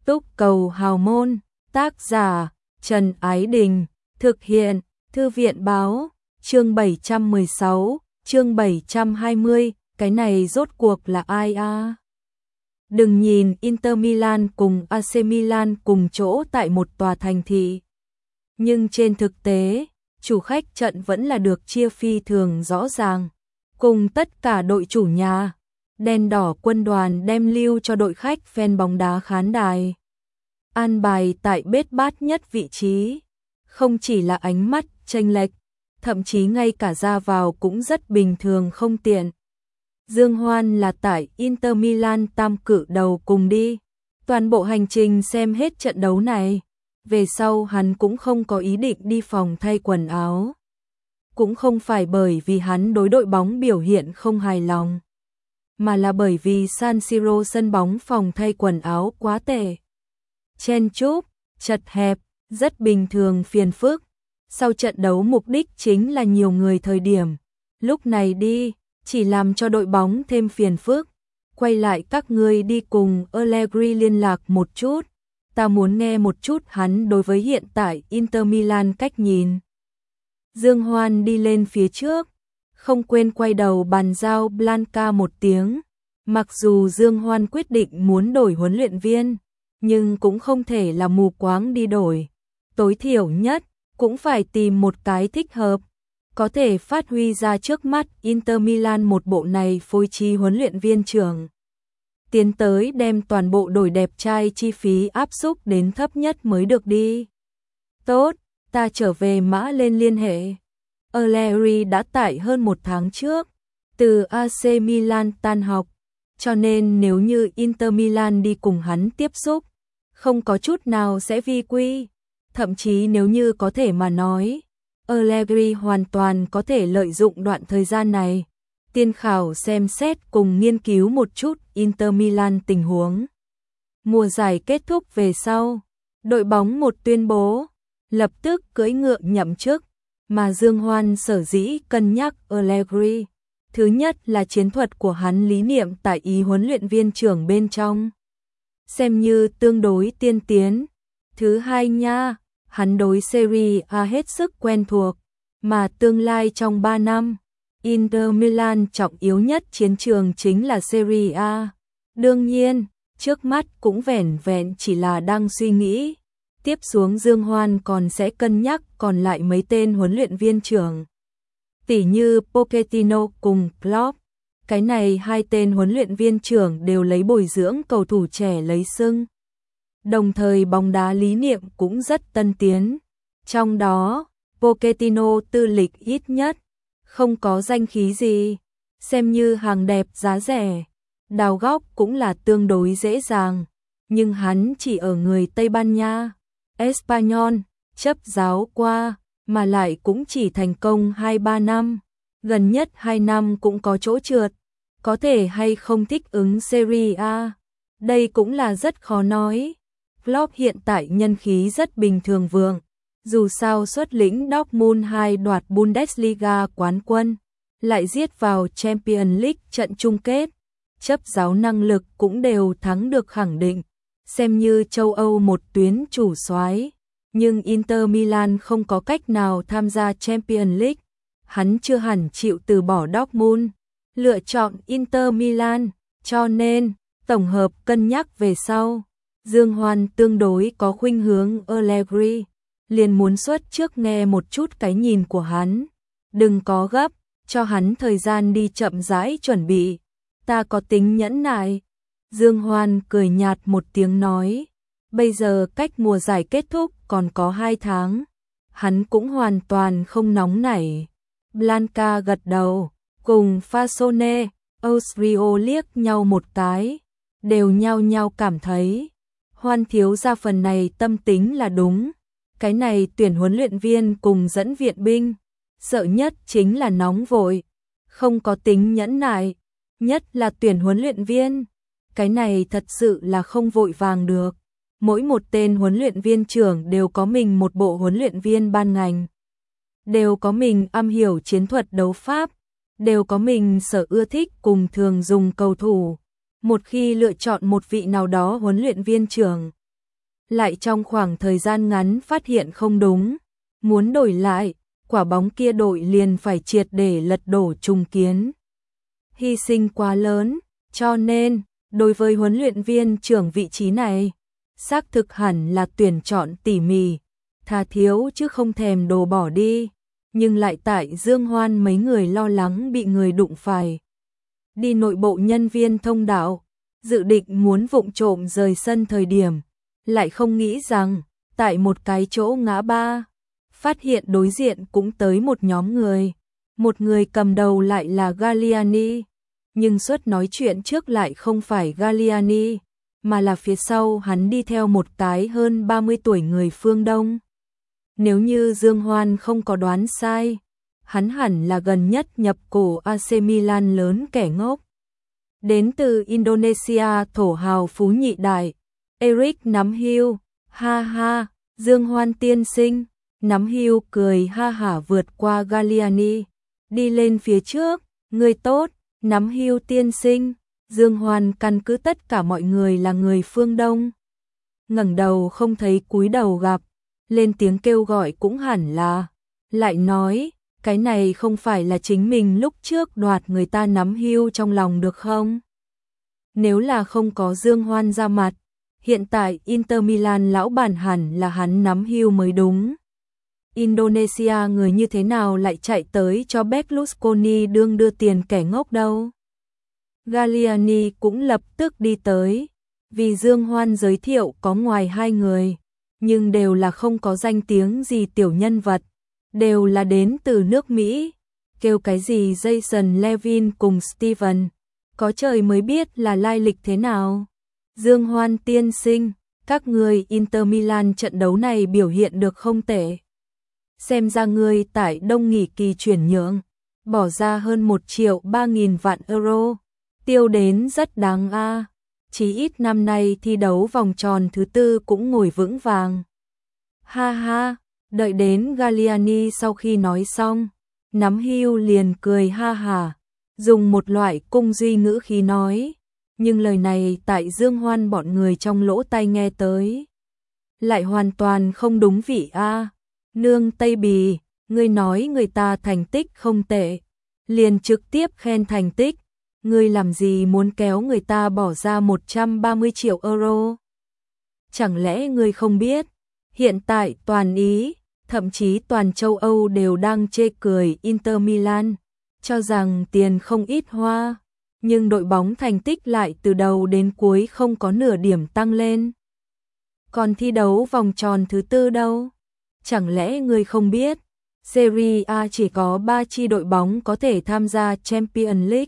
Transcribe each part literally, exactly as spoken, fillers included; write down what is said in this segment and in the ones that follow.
Túc Cầu Hào Môn, tác giả Trần Ái Đình, thực hiện Thư viện Báo, chương bảy trăm mười sáu, chương bảy trăm hai mươi, cái này rốt cuộc là ai a? Đừng nhìn Inter Milan cùng a xê Milan cùng chỗ tại một tòa thành thị, nhưng trên thực tế, chủ khách trận vẫn là được chia phi thường rõ ràng, cùng tất cả đội chủ nhà. Đen đỏ quân đoàn đem lưu cho đội khách fan bóng đá khán đài. An bài tại bết bát nhất vị trí, không chỉ là ánh mắt chênh lệch, thậm chí ngay cả ra vào cũng rất bình thường không tiện. Dương Hoan là tại Inter Milan tam cử đầu cùng đi, toàn bộ hành trình xem hết trận đấu này. Về sau hắn cũng không có ý định đi phòng thay quần áo. Cũng không phải bởi vì hắn đối đội bóng biểu hiện không hài lòng, mà là bởi vì San Siro sân bóng phòng thay quần áo quá tệ. Chen chúc, chật hẹp, rất bình thường phiền phức. Sau trận đấu mục đích chính là nhiều người thời điểm. Lúc này đi, chỉ làm cho đội bóng thêm phiền phức. Quay lại các ngươi đi cùng Allegri liên lạc một chút. Ta muốn nghe một chút hắn đối với hiện tại Inter Milan cách nhìn. Dương Hoan đi lên phía trước, không quên quay đầu bàn giao Blanca một tiếng. Mặc dù Dương Hoan quyết định muốn đổi huấn luyện viên, nhưng cũng không thể là mù quáng đi đổi. Tối thiểu nhất, cũng phải tìm một cái thích hợp, có thể phát huy ra trước mắt Inter Milan một bộ này phối trí huấn luyện viên trưởng. Tiến tới đem toàn bộ đổi đẹp trai chi phí áp xúc đến thấp nhất mới được đi. Tốt, ta trở về mã lên liên hệ. Allegri đã tại hơn một tháng trước, từ a xê Milan tan học, cho nên nếu như Inter Milan đi cùng hắn tiếp xúc, không có chút nào sẽ vi quy. Thậm chí nếu như có thể mà nói, Allegri hoàn toàn có thể lợi dụng đoạn thời gian này, tiên khảo xem xét cùng nghiên cứu một chút Inter Milan tình huống. Mùa giải kết thúc về sau, đội bóng một tuyên bố, lập tức cưỡi ngựa nhậm chức, mà Dương Hoan sở dĩ cân nhắc Allegri. Thứ nhất là chiến thuật của hắn lý niệm tại ý huấn luyện viên trưởng bên trong, xem như tương đối tiên tiến. Thứ hai nha, hắn đối Serie A hết sức quen thuộc, mà tương lai trong ba năm, Inter Milan trọng yếu nhất chiến trường chính là Serie A. Đương nhiên, trước mắt cũng vẻn vẹn chỉ là đang suy nghĩ. Tiếp xuống Dương Hoan còn sẽ cân nhắc còn lại mấy tên huấn luyện viên trưởng, tỉ như Pochettino cùng Klopp. Cái này hai tên huấn luyện viên trưởng đều lấy bồi dưỡng cầu thủ trẻ lấy xưng. Đồng thời bóng đá lý niệm cũng rất tân tiến. Trong đó, Pochettino tư lịch ít nhất, không có danh khí gì, xem như hàng đẹp giá rẻ. Đào góc cũng là tương đối dễ dàng, nhưng hắn chỉ ở người Tây Ban Nha, Espanyol, chấp giáo qua, mà lại cũng chỉ thành công hai ba năm. Gần nhất hai năm cũng có chỗ trượt, có thể hay không thích ứng Serie A, đây cũng là rất khó nói. Klopp hiện tại nhân khí rất bình thường vượng, dù sao xuất lĩnh Dortmund hai đoạt Bundesliga quán quân, lại giết vào Champions League trận chung kết, chấp giáo năng lực cũng đều thắng được khẳng định, xem như châu Âu một tuyến chủ soái. Nhưng Inter Milan không có cách nào tham gia Champions League, hắn chưa hẳn chịu từ bỏ Dortmund, lựa chọn Inter Milan, cho nên, tổng hợp cân nhắc về sau, Dương Hoan tương đối có khuynh hướng Allegri, liền muốn xuất trước nghe một chút cái nhìn của hắn. Đừng có gấp, cho hắn thời gian đi chậm rãi chuẩn bị, ta có tính nhẫn nại. Dương Hoan cười nhạt một tiếng nói, bây giờ cách mùa giải kết thúc còn có hai tháng, hắn cũng hoàn toàn không nóng nảy. Blanca gật đầu, cùng Fasone, Austrio liếc nhau một cái, đều nhao nhao cảm thấy, Hoan thiếu gia phần này tâm tính là đúng. Cái này tuyển huấn luyện viên cùng dẫn viện binh, sợ nhất chính là nóng vội, không có tính nhẫn nại, nhất là tuyển huấn luyện viên. Cái này thật sự là không vội vàng được. Mỗi một tên huấn luyện viên trưởng đều có mình một bộ huấn luyện viên ban ngành, đều có mình am hiểu chiến thuật đấu pháp, đều có mình sở ưa thích cùng thường dùng cầu thủ. Một khi lựa chọn một vị nào đó huấn luyện viên trưởng, lại trong khoảng thời gian ngắn phát hiện không đúng, muốn đổi lại, quả bóng kia đội liền phải triệt để lật đổ trùng kiến. Hy sinh quá lớn, cho nên, đối với huấn luyện viên trưởng vị trí này, xác thực hẳn là tuyển chọn tỉ mỉ, tha thiếu chứ không thèm đồ bỏ đi, nhưng lại tại Dương Hoan mấy người lo lắng bị người đụng phải. Đi nội bộ nhân viên thông đạo, dự định muốn vụng trộm rời sân thời điểm, lại không nghĩ rằng, tại một cái chỗ ngã ba, phát hiện đối diện cũng tới một nhóm người, một người cầm đầu lại là Galliani, nhưng suất nói chuyện trước lại không phải Galliani, mà là phía sau hắn đi theo một cái hơn ba mươi tuổi người phương Đông. Nếu như Dương Hoan không có đoán sai, hắn hẳn là gần nhất nhập cổ a xê Milan lớn kẻ ngốc. Đến từ Indonesia thổ hào phú nhị đại, Eric Nắm Hiu, ha ha, Dương Hoan tiên sinh, Nắm Hiu cười ha hả vượt qua Galliani, đi lên phía trước, người tốt, Nắm Hiu tiên sinh, Dương Hoan căn cứ tất cả mọi người là người phương Đông. Ngẩng đầu không thấy cúi đầu gặp, lên tiếng kêu gọi cũng hẳn là, lại nói, cái này không phải là chính mình lúc trước đoạt người ta Nắm Hiu trong lòng được không? Nếu là không có Dương Hoan ra mặt, hiện tại Inter Milan lão bản hẳn là hắn Nắm Hiu mới đúng. Indonesia người như thế nào lại chạy tới cho Berlusconi đương đưa tiền kẻ ngốc đâu? Galliani cũng lập tức đi tới, vì Dương Hoan giới thiệu có ngoài hai người, nhưng đều là không có danh tiếng gì tiểu nhân vật, đều là đến từ nước Mỹ, kêu cái gì Jason Levin cùng Steven, có trời mới biết là lai lịch thế nào. Dương Hoan tiên sinh, các người Inter Milan trận đấu này biểu hiện được không tệ. Xem ra người tại đông nghỉ kỳ chuyển nhượng, bỏ ra hơn một triệu ba nghìn vạn euro, tiêu đến rất đáng a. Chí ít năm nay thi đấu vòng tròn thứ tư cũng ngồi vững vàng. Ha ha, đợi đến Galliani sau khi nói xong, Nắm Hiu liền cười ha hả, dùng một loại cung duy ngữ khí nói, nhưng lời này tại Dương Hoan bọn người trong lỗ tai nghe tới, lại hoàn toàn không đúng vị a. Nương Tây Bì, ngươi nói người ta thành tích không tệ, liền trực tiếp khen thành tích, ngươi làm gì muốn kéo người ta bỏ ra một trăm ba mươi triệu euro? Chẳng lẽ ngươi không biết, hiện tại toàn Ý, thậm chí toàn châu Âu đều đang chê cười Inter Milan, cho rằng tiền không ít hoa, nhưng đội bóng thành tích lại từ đầu đến cuối không có nửa điểm tăng lên. Còn thi đấu vòng tròn thứ tư đâu? Chẳng lẽ ngươi không biết, Serie A chỉ có ba chi đội bóng có thể tham gia Champions League?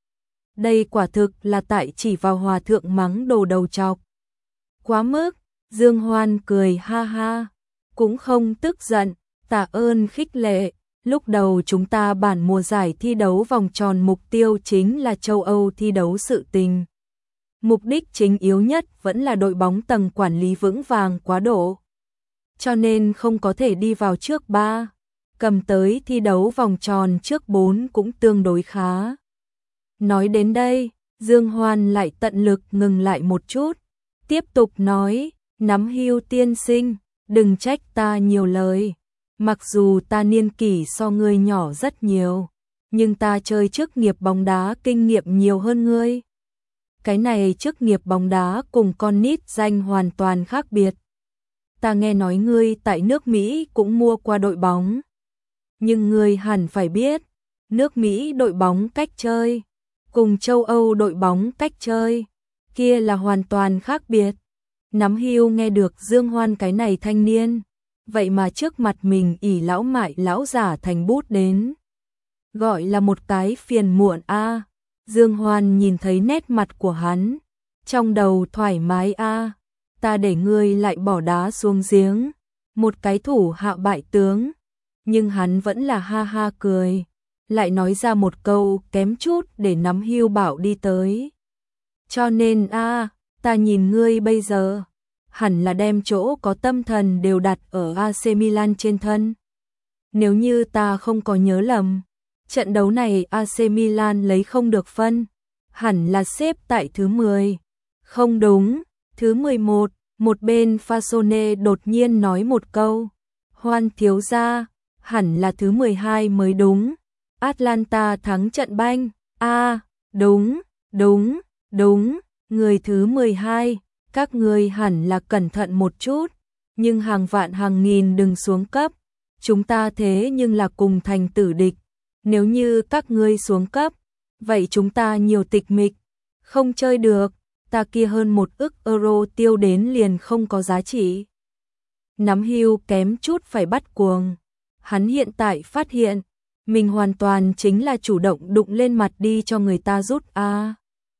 Đây quả thực là tại chỉ vào hòa thượng mắng đồ đầu chọc. Quá mức, Dương Hoan cười ha ha, cũng không tức giận, tạ ơn khích lệ. Lúc đầu chúng ta bản mùa giải thi đấu vòng tròn mục tiêu chính là châu Âu thi đấu sự tình. Mục đích chính yếu nhất vẫn là đội bóng tầng quản lý vững vàng quá độ. Cho nên không có thể đi vào trước ba, cầm tới thi đấu vòng tròn trước bốn cũng tương đối khá. Nói đến đây, Dương Hoan lại tận lực ngừng lại một chút, tiếp tục nói, Nắm Hiu tiên sinh, đừng trách ta nhiều lời. Mặc dù ta niên kỷ so ngươi nhỏ rất nhiều, nhưng ta chơi chức nghiệp bóng đá kinh nghiệm nhiều hơn ngươi. Cái này chức nghiệp bóng đá cùng con nít danh hoàn toàn khác biệt. Ta nghe nói ngươi tại nước Mỹ cũng mua qua đội bóng. Nhưng ngươi hẳn phải biết, nước Mỹ đội bóng cách chơi, cùng châu Âu đội bóng cách chơi, kia là hoàn toàn khác biệt. Nắm Hiu nghe được Dương Hoan cái này thanh niên, vậy mà trước mặt mình ỷ lão mại lão giả thành bút đến. Gọi là một cái phiền muộn a. Dương Hoan nhìn thấy nét mặt của hắn, trong đầu thoải mái a, ta để ngươi lại bỏ đá xuống giếng, một cái thủ hạ bại tướng. Nhưng hắn vẫn là ha ha cười, lại nói ra một câu kém chút để Nắm Hiu bảo đi tới. Cho nên a, ta nhìn ngươi bây giờ, hẳn là đem chỗ có tâm thần đều đặt ở a xê Milan trên thân. Nếu như ta không có nhớ lầm, trận đấu này a xê Milan lấy không được phân, hẳn là xếp tại thứ mười. Không đúng, thứ mười một, Một bên Fasone đột nhiên nói một câu, Hoan thiếu gia, hẳn là thứ mười hai mới đúng. Atlanta thắng trận banh, a à, đúng, đúng, đúng, người thứ mười hai, các ngươi hẳn là cẩn thận một chút, nhưng hàng vạn hàng nghìn đừng xuống cấp, chúng ta thế nhưng là cùng thành tử địch, nếu như các ngươi xuống cấp, vậy chúng ta nhiều tịch mịch, không chơi được, ta kia hơn một ức euro tiêu đến liền không có giá trị. Nắm Hưu kém chút phải bắt cuồng, hắn hiện tại phát hiện, mình hoàn toàn chính là chủ động đụng lên mặt đi cho người ta rút a.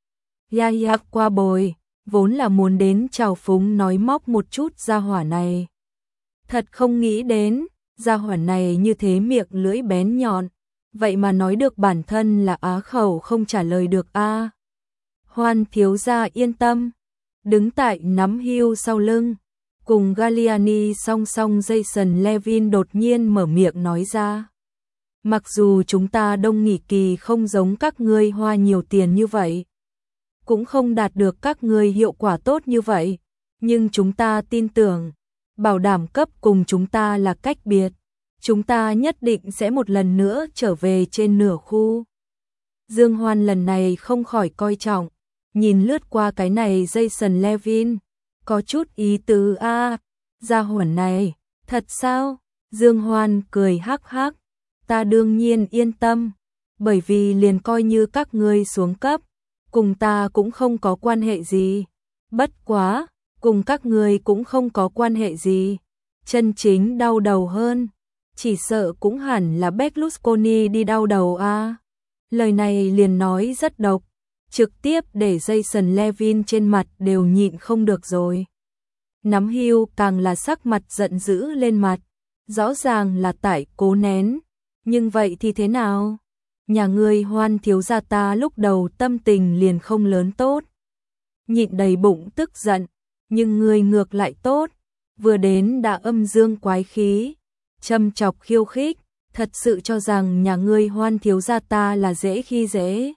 Ya ya qua bồi, vốn là muốn đến chào phúng nói móc một chút gia hỏa này. Thật không nghĩ đến, gia hỏa này như thế miệng lưỡi bén nhọn, vậy mà nói được bản thân là á khẩu không trả lời được a. Hoan thiếu gia yên tâm, đứng tại nắm Hưu sau lưng, cùng Galliani song song Jason Levin đột nhiên mở miệng nói ra. Mặc dù chúng ta đông nghỉ kỳ không giống các ngươi hoa nhiều tiền như vậy, cũng không đạt được các ngươi hiệu quả tốt như vậy, nhưng chúng ta tin tưởng, bảo đảm cấp cùng chúng ta là cách biệt, chúng ta nhất định sẽ một lần nữa trở về trên nửa khu. Dương Hoan lần này không khỏi coi trọng, nhìn lướt qua cái này Jason Levin, có chút ý tứ a, gia hỏa này, thật sao? Dương Hoan cười hắc hắc, ta đương nhiên yên tâm, bởi vì liền coi như các ngươi xuống cấp, cùng ta cũng không có quan hệ gì. Bất quá, cùng các ngươi cũng không có quan hệ gì. Chân chính đau đầu hơn, chỉ sợ cũng hẳn là Berlusconi đi đau đầu a. Lời này liền nói rất độc, trực tiếp để Jason Levin trên mặt đều nhịn không được rồi. Nắm Hưu càng là sắc mặt giận dữ lên mặt, rõ ràng là tại cố nén, nhưng vậy thì thế nào? Nhà ngươi Hoan thiếu gia ta lúc đầu tâm tình liền không lớn tốt, nhịn đầy bụng tức giận, nhưng ngươi ngược lại tốt, vừa đến đã âm dương quái khí, châm chọc khiêu khích, thật sự cho rằng nhà ngươi Hoan thiếu gia ta là dễ khi dễ.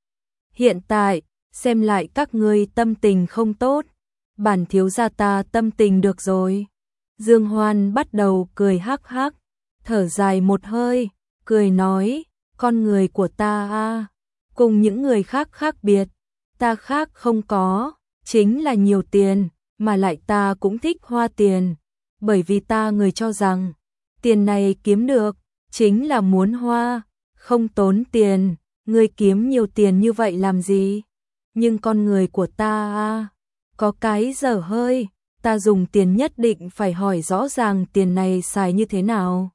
Hiện tại, xem lại các ngươi tâm tình không tốt, bản thiếu gia ta tâm tình được rồi. Dương Hoan bắt đầu cười hắc hắc, thở dài một hơi, cười nói, con người của ta a, cùng những người khác khác biệt, ta khác không có, chính là nhiều tiền, mà lại ta cũng thích hoa tiền, bởi vì ta người cho rằng, tiền này kiếm được, chính là muốn hoa, không tốn tiền, ngươi kiếm nhiều tiền như vậy làm gì? Nhưng con người của ta a, có cái dở hơi, ta dùng tiền nhất định phải hỏi rõ ràng tiền này xài như thế nào.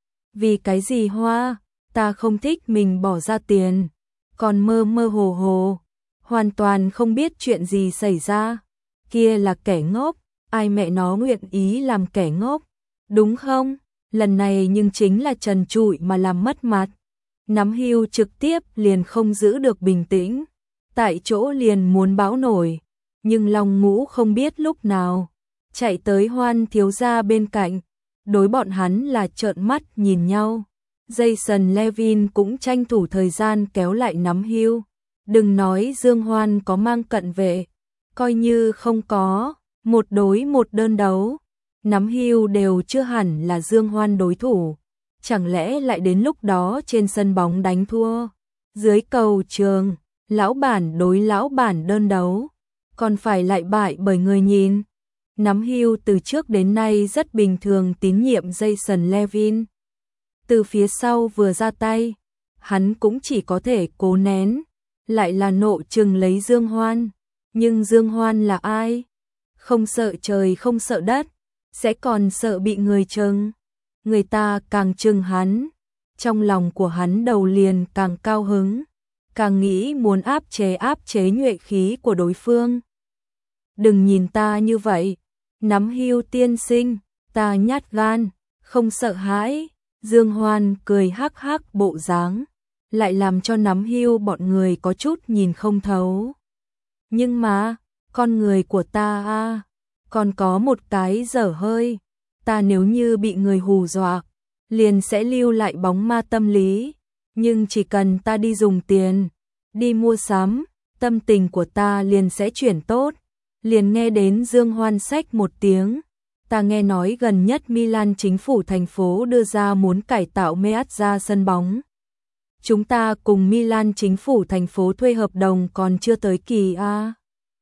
Vì cái gì hoa, ta không thích mình bỏ ra tiền, còn mơ mơ hồ hồ, hoàn toàn không biết chuyện gì xảy ra, kia là kẻ ngốc, ai mẹ nó nguyện ý làm kẻ ngốc, đúng không? Lần này nhưng chính là trần trụi mà làm mất mặt. Nắm Hưu trực tiếp liền không giữ được bình tĩnh, tại chỗ liền muốn báo nổi, nhưng Long Ngũ không biết lúc nào chạy tới Hoan thiếu gia bên cạnh, đối bọn hắn là trợn mắt nhìn nhau. Jason Levin cũng tranh thủ thời gian kéo lại Nắm Hưu, đừng nói Dương Hoan có mang cận vệ, coi như không có, một đối một đơn đấu, Nắm Hưu đều chưa hẳn là Dương Hoan đối thủ, chẳng lẽ lại đến lúc đó trên sân bóng đánh thua, dưới cầu trường, lão bản đối lão bản đơn đấu, còn phải lại bại bởi người nhìn. Nắm Hưu từ trước đến nay rất bình thường tín nhiệm Jason Levin. Từ phía sau vừa ra tay, hắn cũng chỉ có thể cố nén, lại là nộ trừng lấy Dương Hoan. Nhưng Dương Hoan là ai? Không sợ trời không sợ đất, sẽ còn sợ bị người trừng. Người ta càng trừng hắn, trong lòng của hắn đầu liền càng cao hứng, càng nghĩ muốn áp chế áp chế nhuệ khí của đối phương. Đừng nhìn ta như vậy, Nắm Hưu tiên sinh, ta nhát gan, không sợ hãi. Dương Hoan cười hắc hắc bộ dáng, lại làm cho Nắm Hưu bọn người có chút nhìn không thấu. Nhưng mà, con người của ta a, còn có một cái dở hơi, ta nếu như bị người hù dọa, liền sẽ lưu lại bóng ma tâm lý, nhưng chỉ cần ta đi dùng tiền, đi mua sắm, tâm tình của ta liền sẽ chuyển tốt. liền nghe đến Dương Hoan xách một tiếng. Ta nghe nói gần nhất Milan chính phủ thành phố đưa ra muốn cải tạo Meazza sân bóng. Chúng ta cùng Milan chính phủ thành phố thuê hợp đồng còn chưa tới kỳ a. À.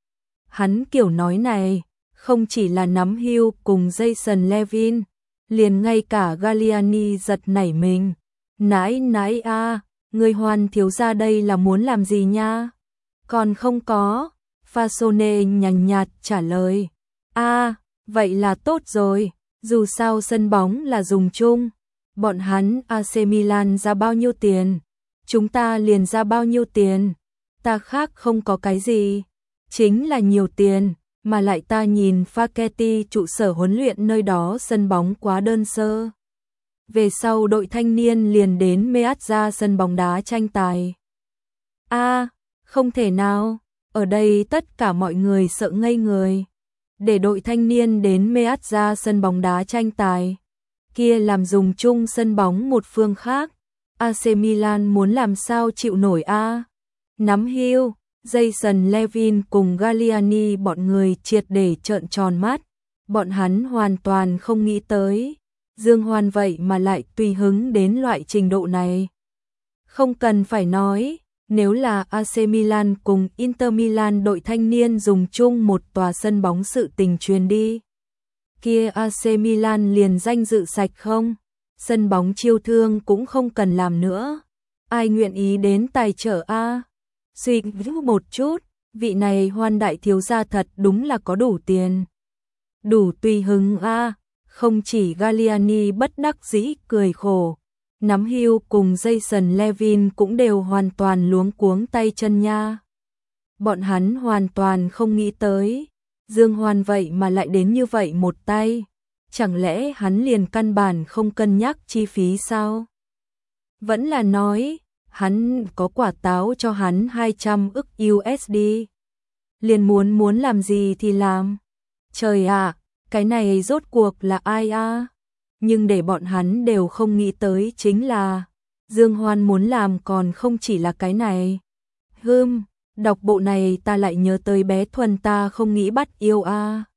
Hắn kiểu nói này, không chỉ là nắm hưu cùng Jason Levin, liền ngay cả Galliani giật nảy mình. Nãi nãi a, à, người Hoan thiếu gia đây là muốn làm gì nha? Còn không có, Fasone nhàn nhạt trả lời. A, à, vậy là tốt rồi, dù sao sân bóng là dùng chung. Bọn hắn a xê Milan ra bao nhiêu tiền, chúng ta liền ra bao nhiêu tiền. Ta khác không có cái gì, chính là nhiều tiền, mà lại ta nhìn Facchetti trụ sở huấn luyện nơi đó sân bóng quá đơn sơ. Về sau đội thanh niên liền đến Meazza sân bóng đá tranh tài. A, à, không thể nào, ở đây tất cả mọi người sợ ngây người. Để đội thanh niên đến Meazza sân bóng đá tranh tài, kia làm dùng chung sân bóng một phương khác, a xê Milan muốn làm sao chịu nổi a. À? Nắm hưu, Jason Levin cùng Galliani bọn người triệt để trợn tròn mắt, bọn hắn hoàn toàn không nghĩ tới, Dương Hoan vậy mà lại tùy hứng đến loại trình độ này. Không cần phải nói, nếu là a xê Milan cùng Inter Milan đội thanh niên dùng chung một tòa sân bóng sự tình truyền đi, kia a xê Milan liền danh dự sạch không, sân bóng chiêu thương cũng không cần làm nữa, ai nguyện ý đến tài trợ a? Suy nghĩ một chút, vị này Hoan đại thiếu gia thật đúng là có đủ tiền. Đủ tùy hứng a, không chỉ Galliani bất đắc dĩ cười khổ, nắm hưu cùng Jason Levin cũng đều hoàn toàn luống cuống tay chân nha. Bọn hắn hoàn toàn không nghĩ tới, Dương Hoan vậy mà lại đến như vậy một tay, chẳng lẽ hắn liền căn bản không cân nhắc chi phí sao? Vẫn là nói, hắn có quả táo cho hắn hai trăm ức u ét đê, liền muốn muốn làm gì thì làm. Trời ạ, à, cái này rốt cuộc là ai a? À? Nhưng để bọn hắn đều không nghĩ tới chính là Dương Hoan muốn làm còn không chỉ là cái này. Hừm, đọc bộ này ta lại nhớ tới bé Thuần ta không nghĩ bắt yêu a. À.